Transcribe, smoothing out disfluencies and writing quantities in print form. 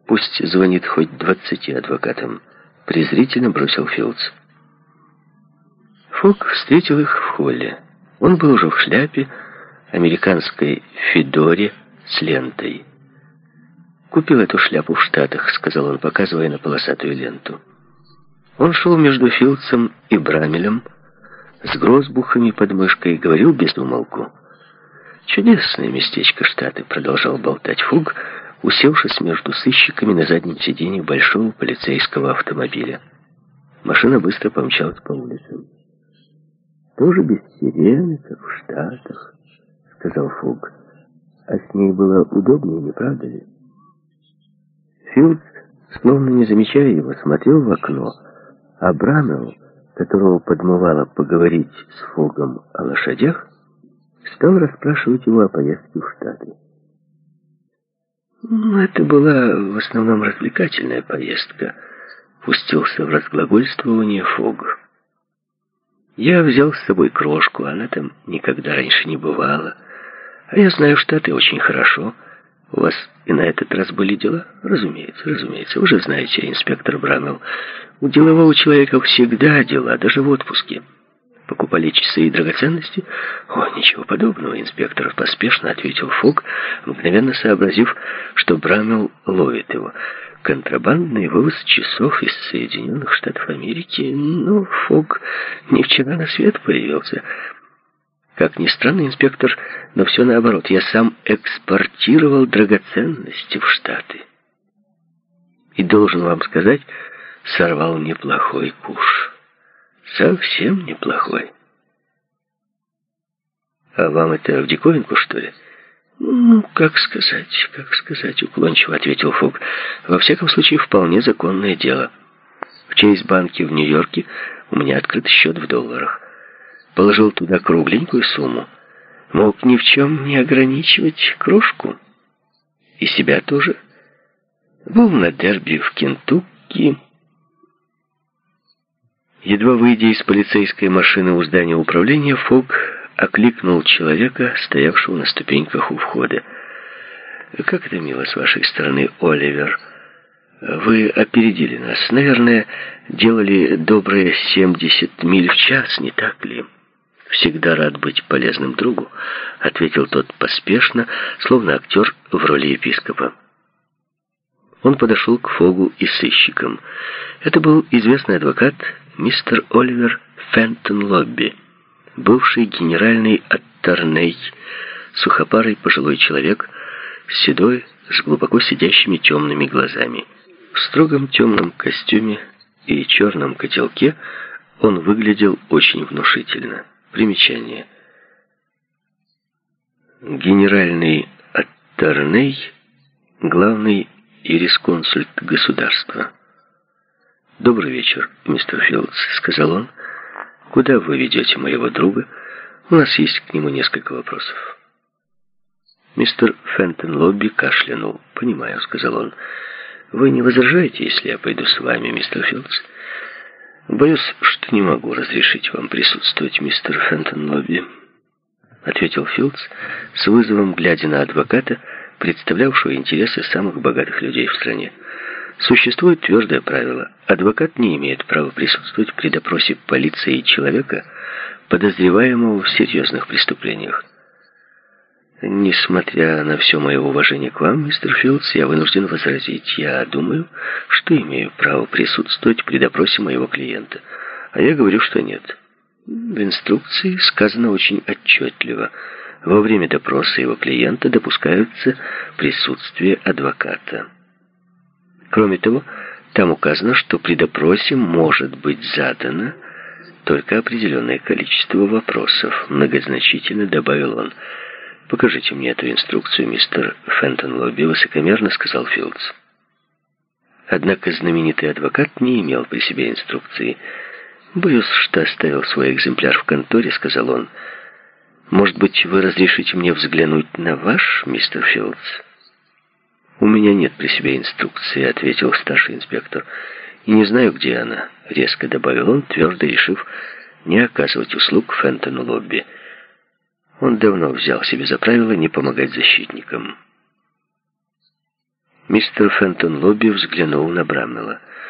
Пусть звонит хоть 20 адвокатам, презрительно бросил Филдс. Фогг встретил их в холле. Он был уже в шляпе, американской федоре с лентой. «Купил эту шляпу в Штатах», — сказал он, показывая на полосатую ленту. Он шел между Филдсом и Брамелем с грозбухами под мышкой и говорил без умолку. «Чудесное местечко Штаты», — продолжал болтать Фогг, усевшись между сыщиками на заднем сиденье большого полицейского автомобиля. Машина быстро помчалась по улицам. «Тоже без сирены, как в Штатах», — сказал Фогг. «А с ней было удобнее, не правда ли?» Филдс, словно не замечая его, смотрел в окно, а Брамел, которого подмывало поговорить с Фоггом о лошадях, стал расспрашивать его о поездке в Штаты. «Это была в основном развлекательная поездка», — пустился в разглагольствование Фогг. «Я взял с собой крошку, она там никогда раньше не бывала. А я знаю Штаты очень хорошо. У вас и на этот раз были дела?» «Разумеется. Вы же знаете, инспектор Брамел, у делового человека всегда дела, даже в отпуске. Покупали часы и драгоценности?» «О, ничего подобного, инспектор», — поспешно ответил Фогг, мгновенно сообразив, что Брамел ловит его. «Контрабандный вывоз часов из Соединенных Штатов Америки? Ну, Фогг не вчера на свет появился. Как ни странно, инспектор, но все наоборот. Я сам экспортировал драгоценности в Штаты. И, должен вам сказать, сорвал неплохой куш. Совсем неплохой». «А вам это в диковинку, что ли?» «Ну, как сказать», — уклончиво ответил Фогг. «Во всяком случае, вполне законное дело. В Чейз-банке в Нью-Йорке у меня открыт счет в долларах. Положил туда кругленькую сумму. Мог ни в чем не ограничивать крошку. И себя тоже. Был на дерби в Кентукки». Едва выйдя из полицейской машины у здания управления, Фогг окликнул человека, стоявшего на ступеньках у входа. «Как это мило с вашей стороны, Оливер. Вы опередили нас. Наверное, делали добрые 70 миль в час, не так ли?» «Всегда рад быть полезным другу», — ответил тот поспешно, словно актер в роли епископа. Он подошел к Фоггу и сыщикам. Это был известный адвокат мистер Оливер Фентон Лобби, бывший генеральный атторней, сухопарый пожилой человек, седой, с глубоко сидящими темными глазами. В строгом темном костюме и черном котелке он выглядел очень внушительно. Примечание. Генеральный атторней, главный юрисконсульт государства. «Добрый вечер, мистер Филдс», — сказал он. «Куда вы ведете моего друга? У нас есть к нему несколько вопросов». Мистер Фентон Лобби кашлянул. «Понимаю», — сказал он. «Вы не возражаете, если я пойду с вами, мистер Филдс?» «Боюсь, что не могу разрешить вам присутствовать, мистер Фентон Лобби», — ответил Филдс, с вызовом глядя на адвоката, представлявшего интересы самых богатых людей в стране. Существует твердое правило: адвокат не имеет права присутствовать при допросе полиции человека, подозреваемого в серьезных преступлениях. «Несмотря на все мое уважение к вам, мистер Филдс, я вынужден возразить. Я думаю, что имею право присутствовать при допросе моего клиента. А я говорю, что нет. В инструкции сказано очень отчетливо: во время допроса его клиента допускаются присутствие адвоката. Кроме того, там указано, что при допросе может быть задано только определенное количество вопросов», — многозначительно добавил он. «Покажите мне эту инструкцию, мистер Фентон Лобби», — высокомерно сказал Филдс. Однако знаменитый адвокат не имел при себе инструкции. «Боюсь, что оставил свой экземпляр в конторе», — сказал он. «Может быть, вы разрешите мне взглянуть на ваш, мистер Филдс?» «У меня нет при себе инструкции», — ответил старший инспектор. «И не знаю, где она», — резко добавил он, твердо решив не оказывать услуг Фентону Лобби. Он давно взял себе за правило не помогать защитникам. Мистер Фентон Лобби взглянул на Браммела.